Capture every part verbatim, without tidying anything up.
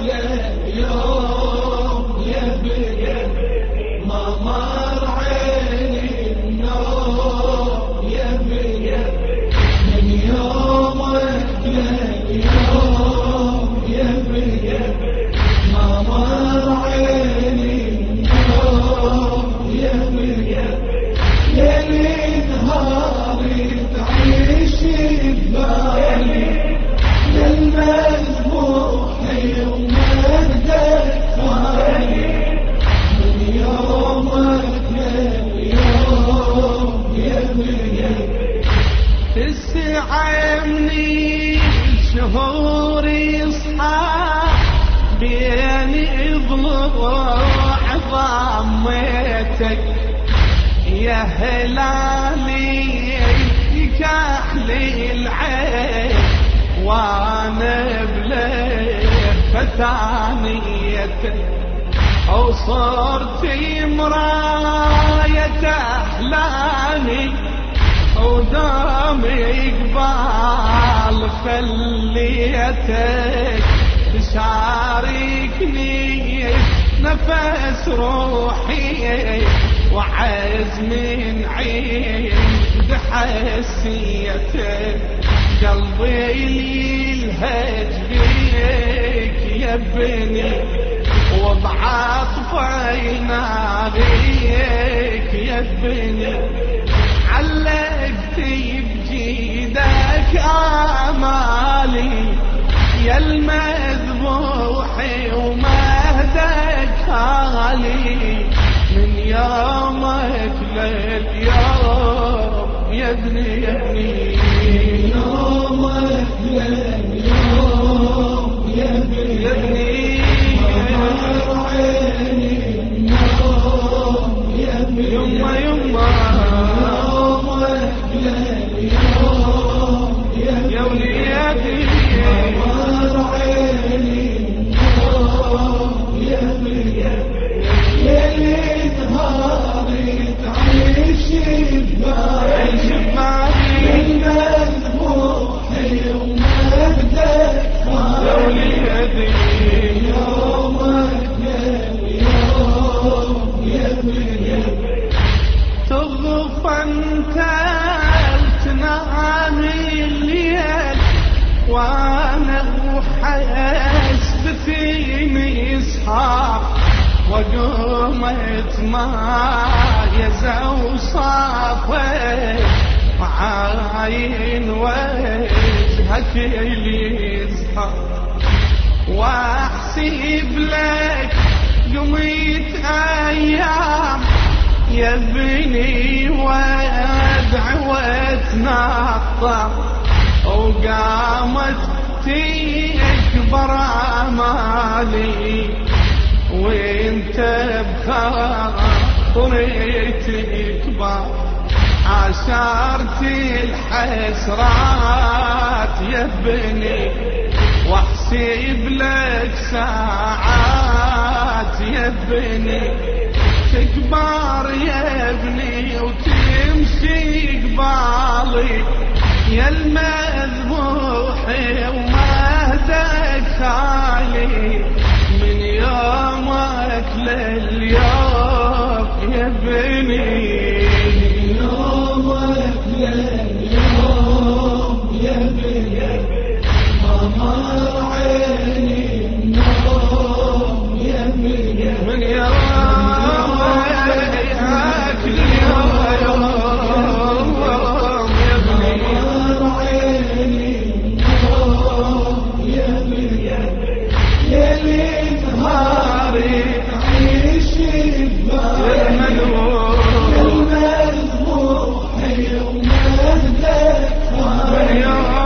لليوم يا بني ما مر عيني النوم يا بني من يومك لليوم يا بني ما مر عيني النوم يا بني ليل نهاري تعيش ببالي للمذبوح ومجدك خالي من يومك لليوم يا بني تسعمني شهور يصحى بين ضلوع ضميتك يا هلالي كحلي العين وانا بلفتانيتك وصرت مراية احلامي ودامي قبال خليتك تشاركني نفس روحي وعز من عند حسيتك قلبي يلهج بيك يا ابني وبعطفي ناغيك يا ابني علقت بجيدك آمالي يا المذبوح ومهدك خالي من يومك لليوم يا ابني يا ابني من يومك لليوم يا ابني يا ابني مر عيني النوم يا ابني يما يما يومك لليوم يا وليدي مر عيني النوم يا ابني ليل نهاري تعيش ببالي للمذبوح ومجدك خالي يومك لليوم يا بني تغفى انت تنام الليل وانا وحسبتيني يصحى وقومت ما يزو صافي عاين وجهك اللي يزهر واحسب لك قميت ايام يا ابني وادع واتنطر وقامت تكبر امالي وانت بخاطري تكبر عشرت الحسرات يا ابني واحسب لك ساعات يا ابني تكبر يا ابني وتمشي قبالي يا المذبوح ومهدك خالي من يومك لليوم يا ابني من يومك لليوم يا ابني ما مر عيني النوم يا ابني من يومك لليوم يا ابني مر عيني النوم يا ابني ليل نهاري تعيش ببالي المذبوح ومهدك خالي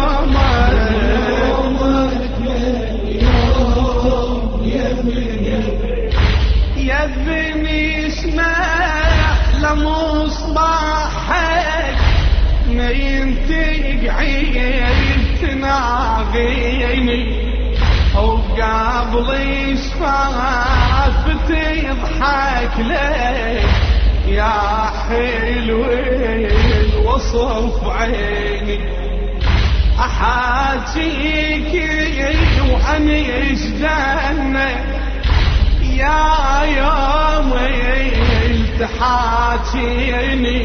يومك لليوم يا ابني يا ابني اسمع لمصباحك ما ينتج عيد تناغيني وقبل شفافتي يضحك لك يا حلو الوصف عيني احاجيك وعنيش جنة يا يوم التحاكيني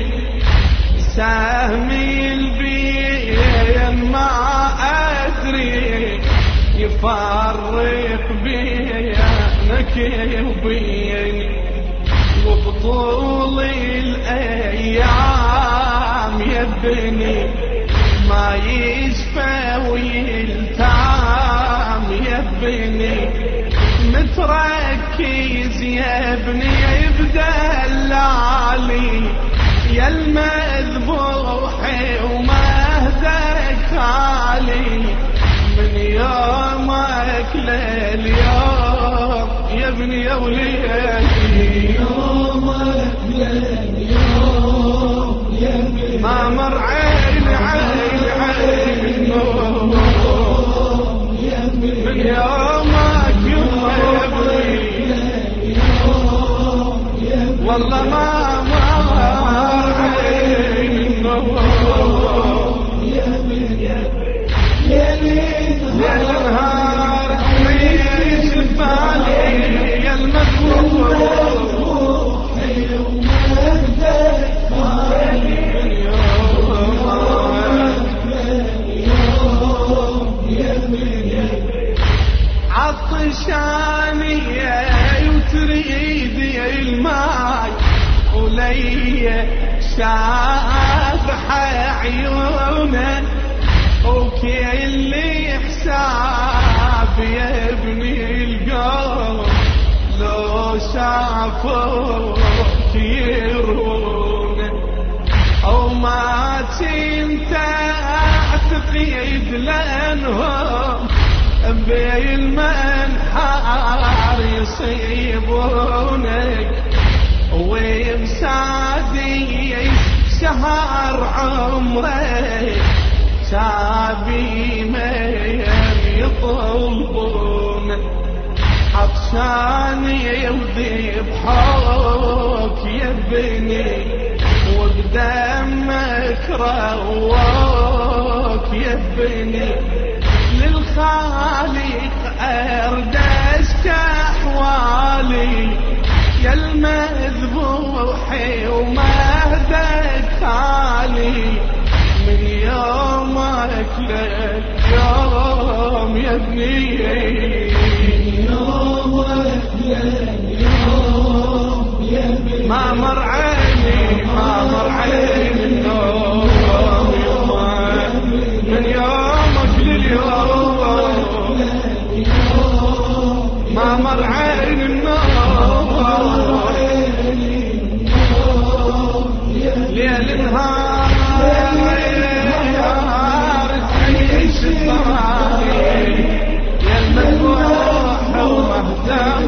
سهمي البين ما أدري يفرق بينك وبيني وبطول الأيام يبني ما يشفى ويلتام يبني متركز يا ابني بدلالي يا المذبوح ومهدك علي من يومك لليوم يا ابني يا وليدي يومك لليوم يا ابني ما مر عين عين عين النوم من يومك يوم يا ابني والله ما مر عين النوم يا النهار عيش ببالي يا المذبوح عطشاني وتريد الماي ولي شافح عيونه وكل حساب يا ابني القوم لو شافوك يرونه او ما كنت اعتقد لانهم بالمنحار يصيبونك ومسادي شهر عمرك شابي من يطلبون عطشاني وذبحوك يا ابني وبدمك رواك يا ابني للخالق أردشك أحوالي يا المذبوح ومهدك علي من يومك لليوم يا ابني يومك لليوم يا ابني ما مر عيني ما مر عيني النوم من يومك لليوم ما مر عين النوم ليل نهار تعيش الضراري يا المذبوح ومهدم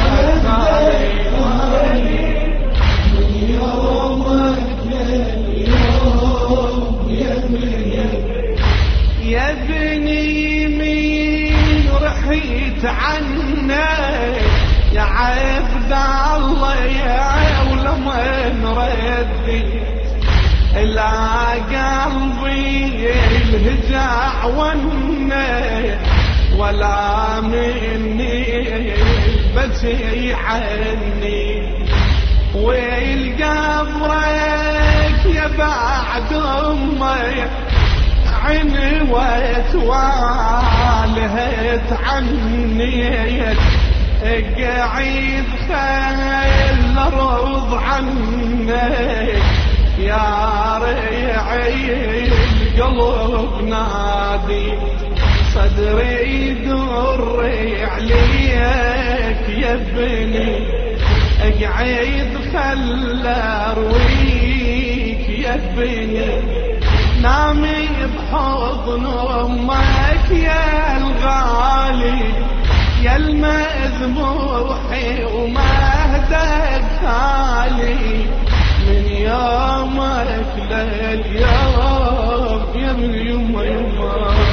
ومهدم من يومك لليوم يا ابني يا ابني مين رحيت عنك يا عبد الله يا ولمن رديت لا قلبي الهجع ونك ولا مني البكي عني والقبرك يا بعد امي عنوت والهت عني قعيد خيل رض عنك يا ريعي القلب نادي صدري يدري عليك يا ابني اقعد خلى ارويك يا ابني نامي بحضن امك يا الغالي يا المذبوح ومهدك علي من يومك لليوم يا من يما يما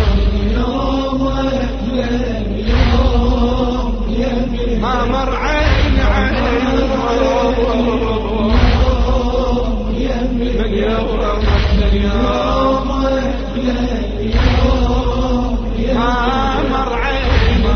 يومك لليوم يا ابني ما مر عين عين من يومك لليوم يومك لليوم ما مر عين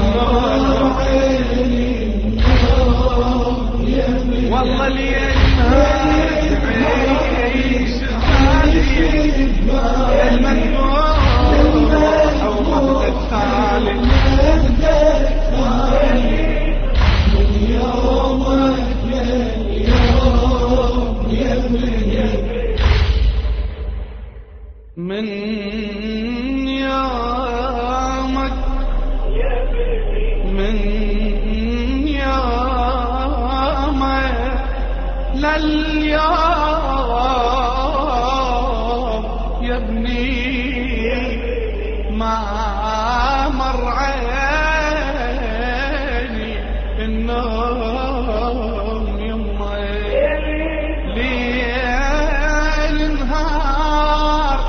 اليوم يا ابني ما مر عيني النوم يما ليل نهار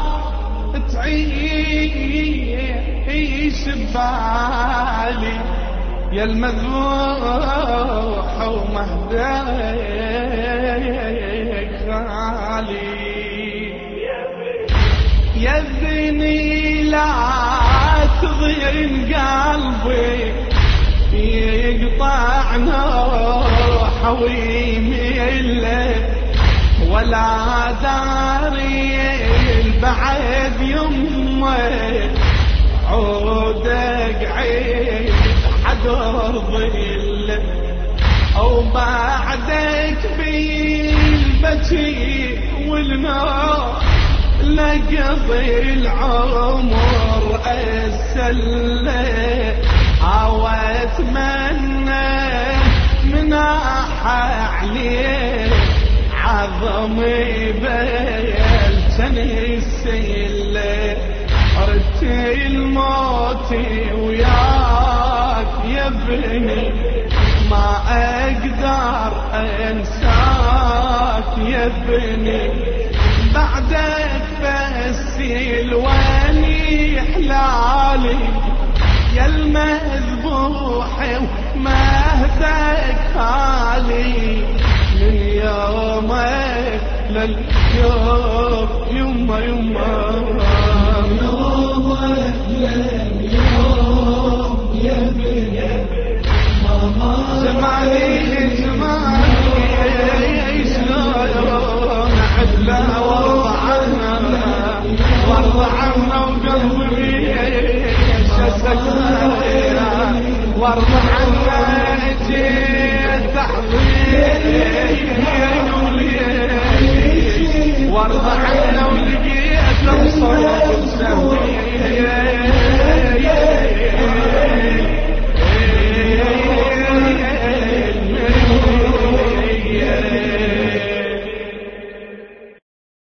تعيش ببالي يا المذبوح ومهديك خالي يا ابني لا تضين قلبي يقطع نوحه ويميله ولا داري البعد يمه عودك عيد حدر ظل او بعدك بالبكي والنار لقضي العمر السله او اتمنى مناح عليه عظمي بلتني السله ردت الموت وياك يا ابني ما اقدر انساك يا ابني بعدك بس الواني حلالي يا المذبوح ومهدك خالي من يومك لليوم يما يما يومك لليوم